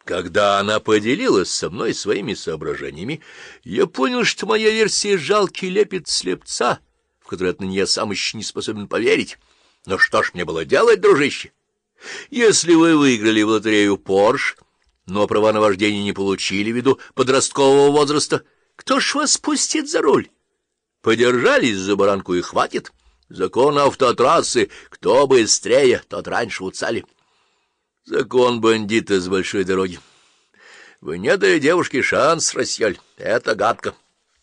Когда она поделилась со мной своими соображениями, я понял, что моя версия — жалкий лепет слепца, в который отныне я сам еще не способен поверить. Но что ж мне было делать, дружище? Если вы выиграли в лотерею Порш, но права на вождение не получили ввиду подросткового возраста, кто ж вас пустит за руль? Подержались за баранку и хватит. Закон автотрассы: кто быстрее, тот раньше у цели. Закон бандита с большой дороги. Вы не дали девушке шанс, Рассьёль. Это гадко.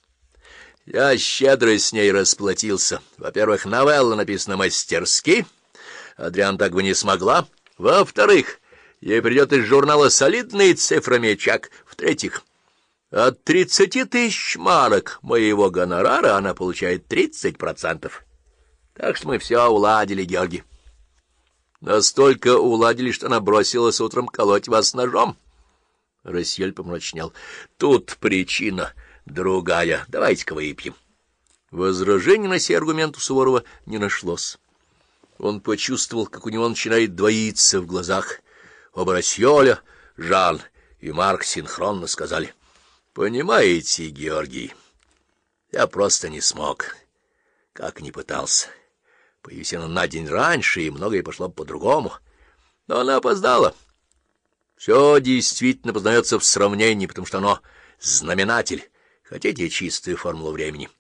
Я щедро с ней расплатился. Во-первых, новелла написана мастерски. Адриан так бы не смогла. Во-вторых, ей придет из журнала солидный цифромечак. В-третьих, от 30 тысяч марок моего гонорара она получает 30%. Так что мы все уладили, Георгий. Настолько уладили, что она бросилась утром колоть вас ножом. Рассьёль помрачнел. Тут причина другая. Давайте-ка выпьем. Возражений на сей аргумент у Суворова не нашлось. Он почувствовал, как у него начинает двоиться в глазах. Оба Рассьёля, Жан и Марк синхронно сказали: «Понимаете, Георгий, я просто не смог, как ни пытался. Появись она на день раньше, и многое пошло бы по-другому. Но она опоздала. Все действительно познается в сравнении, потому что оно знаменатель. Хотите чистую формулу времени?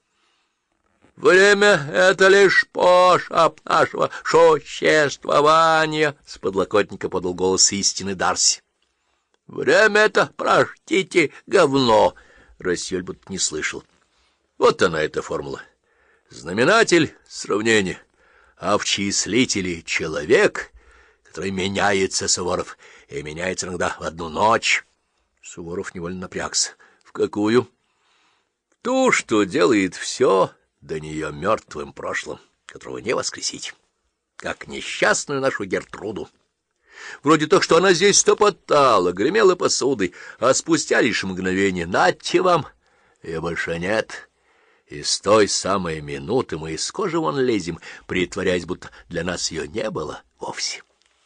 Время — это лишь пошап нашего существования, — с подлокотника подал голос истины Дарси. Время — это, простите, говно. Рассьёль будто не слышал. Вот она, эта формула. Знаменатель — сравнение. А в числителе — человек, который меняется, Суворов, и меняется иногда в одну ночь. Суворов невольно напрягся. В какую? В ту, что делает все до нее мертвым прошлым, которого не воскресить, как несчастную нашу Гертруду. Вроде то, что она здесь топотала, гремела посудой, а спустя лишь мгновение — нате вам, ее больше нет. И с той самой минуты мы из кожи вон лезем, притворяясь, будто для нас ее не было вовсе.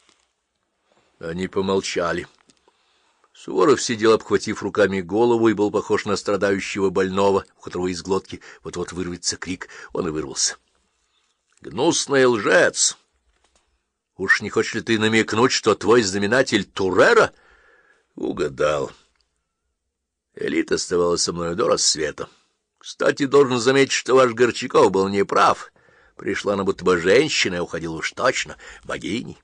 Они помолчали. Суворов сидел, обхватив руками голову, и был похож на страдающего больного, у которого из глотки вот-вот вырвется крик. Он и вырвался. — Гнусный лжец! Уж не хочешь ли ты намекнуть, что твой знаменатель Турера? Угадал. Элита оставалась со мной до рассвета. Кстати, должен заметить, что ваш Горчаков был неправ. Пришла она будто бы женщина, и уходила уж точно богиней.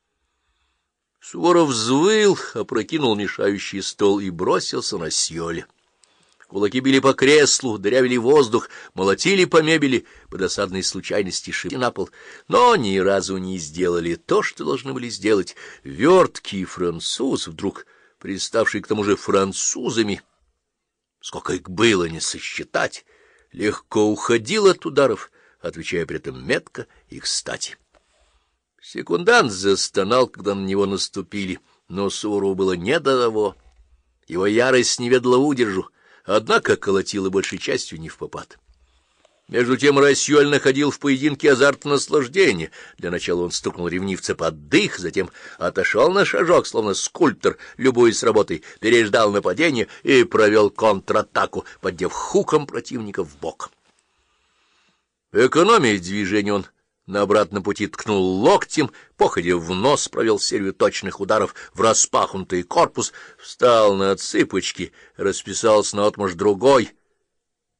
Суворов взвыл, опрокинул мешающий стол и бросился на Рассьёля. Кулаки били по креслу, дырявили воздух, молотили по мебели, по досадной случайности шибли на пол, но ни разу не сделали то, что должны были сделать. Верткий француз, вдруг приставший к тому же французами, сколько их было не сосчитать, легко уходил от ударов, отвечая при этом метко и кстати. Секундант застонал, когда на него наступили, но Суворову было не до того. Его ярость не ведала удержу, однако колотила большей частью не впопад. Между тем Рассьёль находил в поединке азарт наслаждения. Для начала он стукнул ревнивца под дых, затем отошел на шажок, словно скульптор, любуясь работой, переждал нападение и провел контратаку, поддев хуком противника в бок. Экономия движения он на обратном пути ткнул локтем, походя в нос, провел серию точных ударов в распахнутый корпус, встал на цыпочки, расписался наотмашь другой,